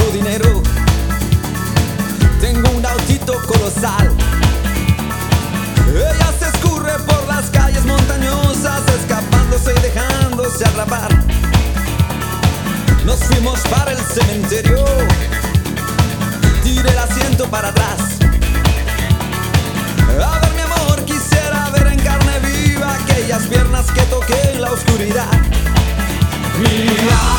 dinero. Tengo un autito colosal. Ella se escurre por las calles montañosas, escapándose y dejándose atrapar. Nos fuimos para el cementerio. Tiré el asiento para atrás. A ver, mi amor, quisiera ver en carne viva aquellas piernas que toqué en la oscuridad. Mira.